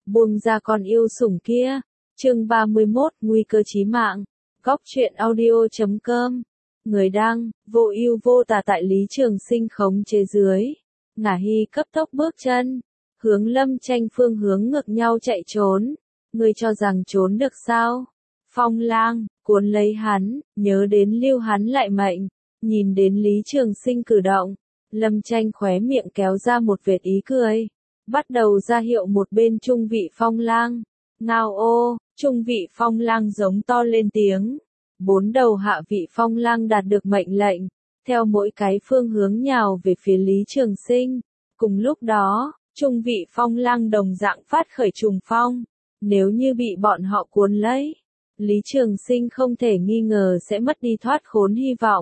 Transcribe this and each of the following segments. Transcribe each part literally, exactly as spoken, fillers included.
buông ra con yêu sủng kia. Chương ba mươi mốt, nguy cơ chí mạng. Góc truyện audio chấm com. Người đăng, vô ưu vô tà. Tại Lý Trường Sinh khống chế dưới, Ngả Hy cấp tốc bước chân, hướng Lâm Tranh phương hướng ngược nhau chạy trốn. Ngươi cho rằng trốn được sao? Phong Lang cuốn lấy hắn, nhớ đến lưu hắn lại mệnh. Nhìn đến Lý Trường Sinh cử động, Lâm Tranh khóe miệng kéo ra một vệt ý cười, bắt đầu ra hiệu một bên trung vị Phong Lang. Ngao ô, trung vị Phong Lang giống to lên tiếng. Bốn đầu hạ vị Phong Lang đạt được mệnh lệnh, theo mỗi cái phương hướng nhào về phía Lý Trường Sinh. Cùng lúc đó, trung vị Phong Lang đồng dạng phát khởi trùng phong. Nếu như bị bọn họ cuốn lấy, Lý Trường Sinh không thể nghi ngờ sẽ mất đi thoát khốn hy vọng.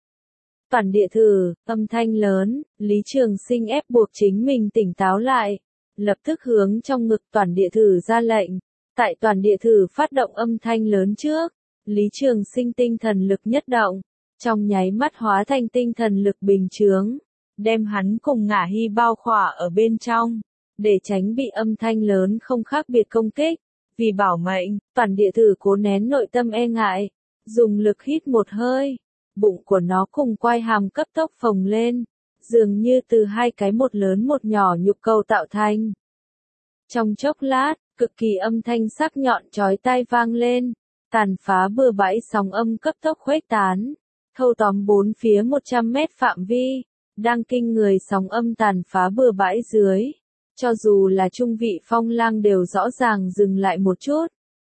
Toàn địa thử, âm thanh lớn, Lý Trường Sinh ép buộc chính mình tỉnh táo lại, lập tức hướng trong ngực toàn địa thử ra lệnh. Tại toàn địa thử phát động âm thanh lớn trước, Lý Trường Sinh tinh thần lực nhất động, trong nháy mắt hóa thành tinh thần lực bình chướng, đem hắn cùng Ngả Hy bao khỏa ở bên trong, để tránh bị âm thanh lớn không khác biệt công kích. Vì bảo mệnh, toàn địa thử cố nén nội tâm e ngại, dùng lực hít một hơi, bụng của nó cùng quai hàm cấp tốc phồng lên, dường như từ hai cái một lớn một nhỏ nhục cầu tạo thành. Trong chốc lát, cực kỳ âm thanh sắc nhọn chói tai vang lên, tàn phá bừa bãi sóng âm cấp tốc khuếch tán, thâu tóm bốn phía một trăm mét phạm vi, đang kinh người sóng âm tàn phá bừa bãi dưới. Cho dù là trung vị Phong Lang đều rõ ràng dừng lại một chút.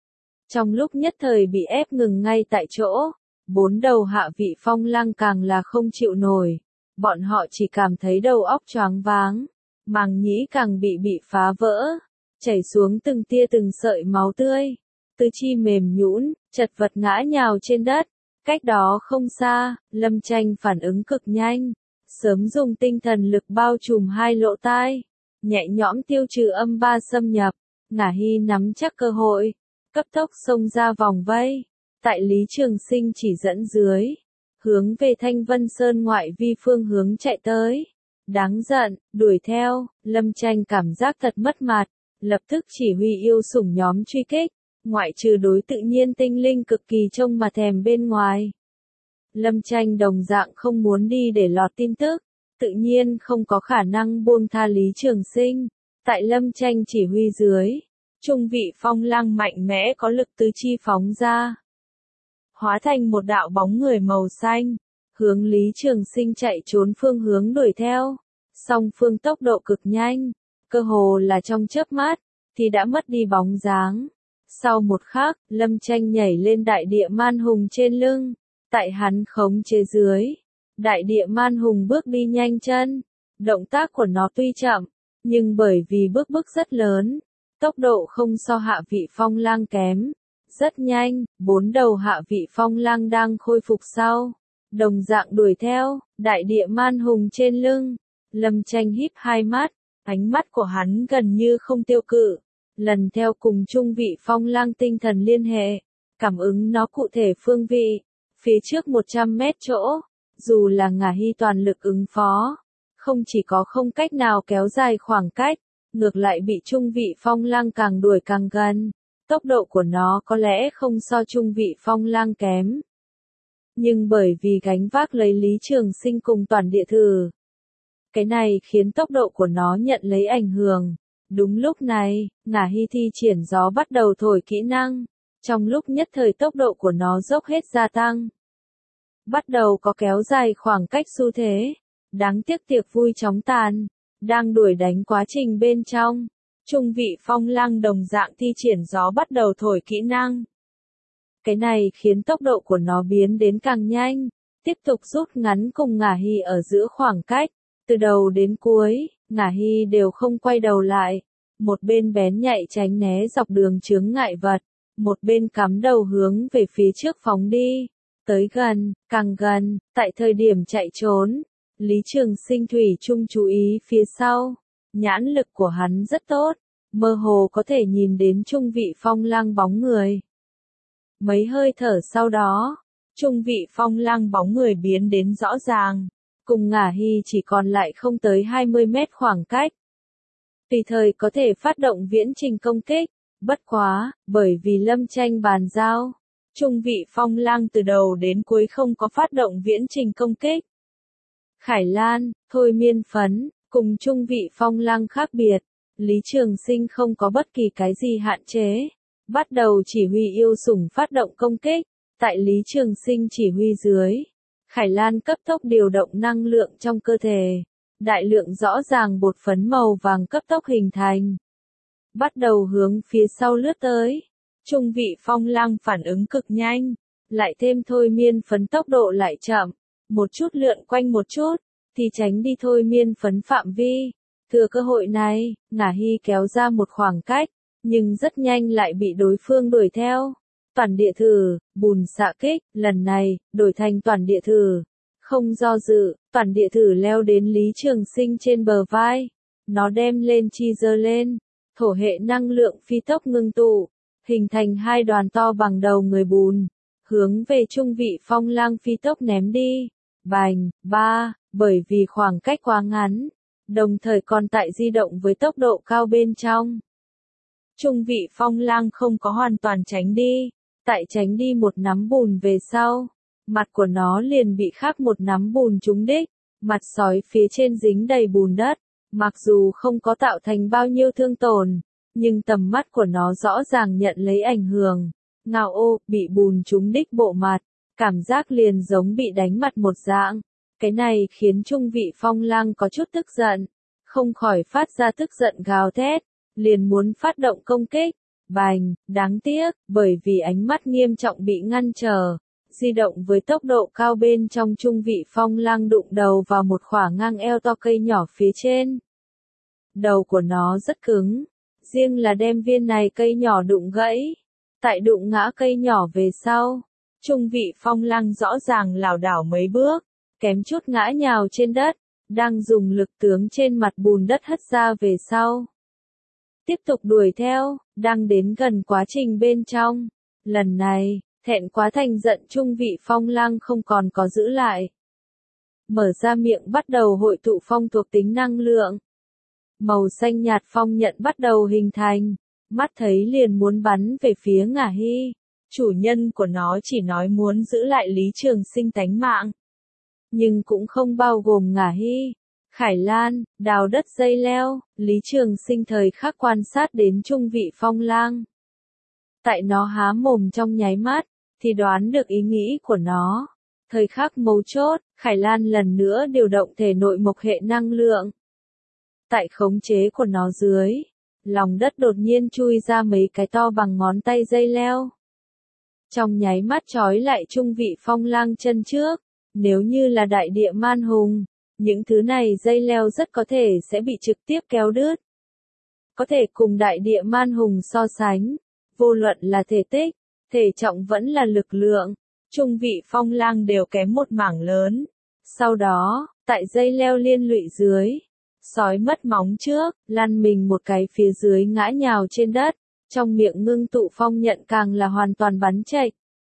Trong lúc nhất thời bị ép ngừng ngay tại chỗ, bốn đầu hạ vị Phong Lang càng là không chịu nổi. Bọn họ chỉ cảm thấy đầu óc choáng váng, màng nhĩ càng bị bị phá vỡ, chảy xuống từng tia từng sợi máu tươi, tứ chi mềm nhũn, chật vật ngã nhào trên đất. Cách đó không xa, Lâm Tranh phản ứng cực nhanh, sớm dùng tinh thần lực bao trùm hai lỗ tai, nhẹ nhõm tiêu trừ âm ba xâm nhập. Ngả Hy nắm chắc cơ hội, cấp tốc xông ra vòng vây, tại Lý Trường Sinh chỉ dẫn dưới, hướng về Thanh Vân Sơn ngoại vi phương hướng chạy tới. Đáng giận, đuổi theo. Lâm Tranh cảm giác thật mất mặt, lập tức chỉ huy yêu sủng nhóm truy kích, ngoại trừ đối tự nhiên tinh linh cực kỳ trông mà thèm bên ngoài. Lâm Tranh đồng dạng không muốn đi để lọt tin tức, tự nhiên không có khả năng buông tha Lý Trường Sinh. Tại Lâm Tranh chỉ huy dưới, trung vị Phong Lang mạnh mẽ có lực tứ chi phóng ra, hóa thành một đạo bóng người màu xanh, hướng Lý Trường Sinh chạy trốn phương hướng đuổi theo. Song phương tốc độ cực nhanh, cơ hồ là trong chớp mắt thì đã mất đi bóng dáng. Sau một khắc, Lâm Tranh nhảy lên đại địa man hùng trên lưng, tại hắn khống chế dưới, đại địa man hùng bước đi nhanh chân. Động tác của nó tuy chậm, nhưng bởi vì bước bước rất lớn, tốc độ không so hạ vị Phong Lang kém. Rất nhanh, bốn đầu hạ vị Phong Lang đang khôi phục sau, đồng dạng đuổi theo, đại địa man hùng trên lưng. Lâm Tranh híp hai mắt, ánh mắt của hắn gần như không tiêu cự, lần theo cùng trung vị Phong Lang tinh thần liên hệ, cảm ứng nó cụ thể phương vị. Phía trước một trăm mét chỗ, dù là Ngả Hy toàn lực ứng phó, không chỉ có không cách nào kéo dài khoảng cách, ngược lại bị trung vị Phong Lang càng đuổi càng gần. Tốc độ của nó có lẽ không so trung vị Phong Lang kém, nhưng bởi vì gánh vác lấy Lý Trường Sinh cùng toàn địa thử, cái này khiến tốc độ của nó nhận lấy ảnh hưởng. Đúng lúc này, Ngả Hy thi triển gió bắt đầu thổi kỹ năng, trong lúc nhất thời tốc độ của nó dốc hết gia tăng, bắt đầu có kéo dài khoảng cách xu thế. Đáng tiếc tiệc vui chóng tàn, đang đuổi đánh quá trình bên trong, trung vị Phong Lang đồng dạng thi triển gió bắt đầu thổi kỹ năng. Cái này khiến tốc độ của nó biến đến càng nhanh, tiếp tục rút ngắn cùng Ngả Hy ở giữa khoảng cách. Từ đầu đến cuối, Ngả Hy đều không quay đầu lại, một bên bén nhạy tránh né dọc đường chướng ngại vật, một bên cắm đầu hướng về phía trước phóng đi. Tới gần, càng gần, tại thời điểm chạy trốn, Lý Trường Sinh thủy chung chú ý phía sau, nhãn lực của hắn rất tốt, mơ hồ có thể nhìn đến trung vị Phong Lang bóng người. Mấy hơi thở sau đó, trung vị Phong Lang bóng người biến đến rõ ràng, cùng Ngả Hy chỉ còn lại không tới hai mươi mét khoảng cách. tùy thời có thể phát động viễn trình công kích. Bất quá, bởi vì Lâm Tranh bàn giao, Trung Vị Phong Lang từ đầu đến cuối không có phát động viễn trình công kích. Khải Lan, thôi miên phấn, cùng Trung Vị Phong Lang khác biệt, Lý Trường Sinh không có bất kỳ cái gì hạn chế. Bắt đầu chỉ huy yêu sủng phát động công kích, tại Lý Trường Sinh chỉ huy dưới. Khải Lan cấp tốc điều động năng lượng trong cơ thể. Đại lượng rõ ràng bột phấn màu vàng cấp tốc hình thành. Bắt đầu hướng phía sau lướt tới. Trung Vị Phong Lang phản ứng cực nhanh. Lại thêm thôi miên phấn tốc độ lại chậm. Một chút lượn quanh một chút, thì tránh đi thôi miên phấn phạm vi. Thừa cơ hội này, Ngả Hy kéo ra một khoảng cách, nhưng rất nhanh lại bị đối phương đuổi theo. Toàn địa thử, bùn xạ kích, lần này, đổi thành toàn địa thử. Không do dự, toàn địa thử leo đến Lý Trường Sinh trên bờ vai. Nó đem lên chi giơ lên. Thổ hệ năng lượng phi tốc ngưng tụ, hình thành hai đoàn to bằng đầu người bùn. Hướng về Trung Vị Phong Lang phi tốc ném đi. Bành, ba, bởi vì khoảng cách quá ngắn. Đồng thời còn tại di động với tốc độ cao bên trong. Trung Vị Phong Lang không có hoàn toàn tránh đi. Tại tránh đi một nắm bùn về sau, mặt của nó liền bị khác một nắm bùn trúng đích, mặt sói phía trên dính đầy bùn đất, mặc dù không có tạo thành bao nhiêu thương tổn, nhưng tầm mắt của nó rõ ràng nhận lấy ảnh hưởng. Ngao ô, bị bùn trúng đích bộ mặt, cảm giác liền giống bị đánh mặt một dạng. Cái này khiến Trung Vị Phong Lang có chút tức giận, không khỏi phát ra tức giận gào thét, liền muốn phát động công kích. Bành, đáng tiếc, bởi vì ánh mắt nghiêm trọng bị ngăn trở, di động với tốc độ cao bên trong Trung Vị Phong Lang đụng đầu vào một khỏa ngang eo to cây nhỏ phía trên. Đầu của nó rất cứng, riêng là đem viên này cây nhỏ đụng gãy. Tại đụng ngã cây nhỏ về sau, Trung Vị Phong Lang rõ ràng lảo đảo mấy bước, kém chút ngã nhào trên đất, đang dùng lực tướng trên mặt bùn đất hất ra về sau. Tiếp tục đuổi theo, đang đến gần quá trình bên trong. Lần này, thẹn quá thành giận Trung Vị Phong Lang không còn có giữ lại. Mở ra miệng bắt đầu hội tụ phong thuộc tính năng lượng. Màu xanh nhạt phong nhận bắt đầu hình thành, mắt thấy liền muốn bắn về phía Ngả Hy. Chủ nhân của nó chỉ nói muốn giữ lại Lý Trường Sinh tánh mạng. Nhưng cũng không bao gồm Ngả Hy. Khải Lan, đào đất dây leo, Lý Trường Sinh thời khắc quan sát đến Trung Vị Phong Lang. Tại nó há mồm trong nháy mắt, thì đoán được ý nghĩ của nó. Thời khắc mấu chốt, Khải Lan lần nữa điều động thể nội mộc hệ năng lượng. Tại khống chế của nó dưới, lòng đất đột nhiên chui ra mấy cái to bằng ngón tay dây leo. Trong nháy mắt trói lại Trung Vị Phong Lang chân trước, nếu như là đại địa man hùng. Những thứ này dây leo rất có thể sẽ bị trực tiếp kéo đứt. Có thể cùng đại địa man hùng so sánh, vô luận là thể tích, thể trọng vẫn là lực lượng, Trung Vị Phong Lang đều kém một mảng lớn. Sau đó, tại dây leo liên lụy dưới, sói mất móng trước, lăn mình một cái phía dưới ngã nhào trên đất, trong miệng ngưng tụ phong nhận càng là hoàn toàn bắn chệch.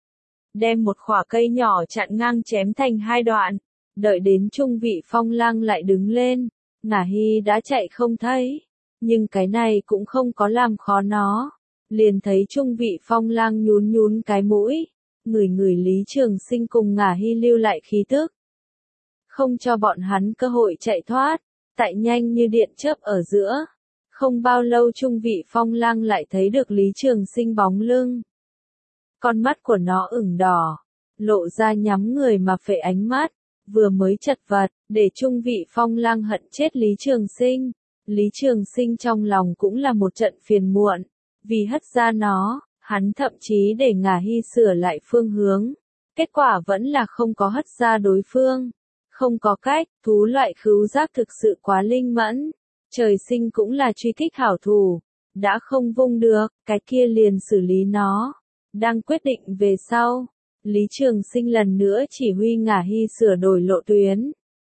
Đem một khỏa cây nhỏ chặn ngang chém thành hai đoạn. Đợi đến Trung Vị Phong Lang lại đứng lên, Ngả Hy đã chạy không thấy, nhưng cái này cũng không có làm khó nó. Liền thấy Trung Vị Phong Lang nhún nhún cái mũi, ngửi ngửi Lý Trường Sinh cùng Ngả Hy lưu lại khí tức. Không cho bọn hắn cơ hội chạy thoát, tại nhanh như điện chớp ở giữa. Không bao lâu Trung Vị Phong Lang lại thấy được Lý Trường Sinh bóng lưng. Con mắt của nó ửng đỏ, lộ ra nhắm người mà phệ ánh mắt. Vừa mới chật vật, để Trung Vị Phong Lang hận chết Lý Trường Sinh. Lý Trường Sinh trong lòng cũng là một trận phiền muộn. Vì hất ra nó, hắn thậm chí để Ngả Hy sửa lại phương hướng. Kết quả vẫn là không có hất ra đối phương. Không có cách, thú loại khứu giác thực sự quá linh mẫn. Trời sinh cũng là truy kích hảo thủ. Đã không vung được, cái kia liền xử lý nó. Đang quyết định về sau. Lý Trường Sinh lần nữa chỉ huy Ngả Hy sửa đổi lộ tuyến.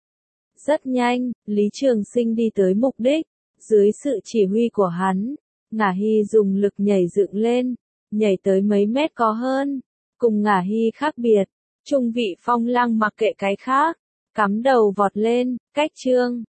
Rất nhanh, Lý Trường Sinh đi tới mục đích, dưới sự chỉ huy của hắn, Ngả Hy dùng lực nhảy dựng lên, nhảy tới mấy mét có hơn. Cùng Ngả Hy khác biệt, Trung Vị Phong Lang mặc kệ cái khác, cắm đầu vọt lên, cách chương.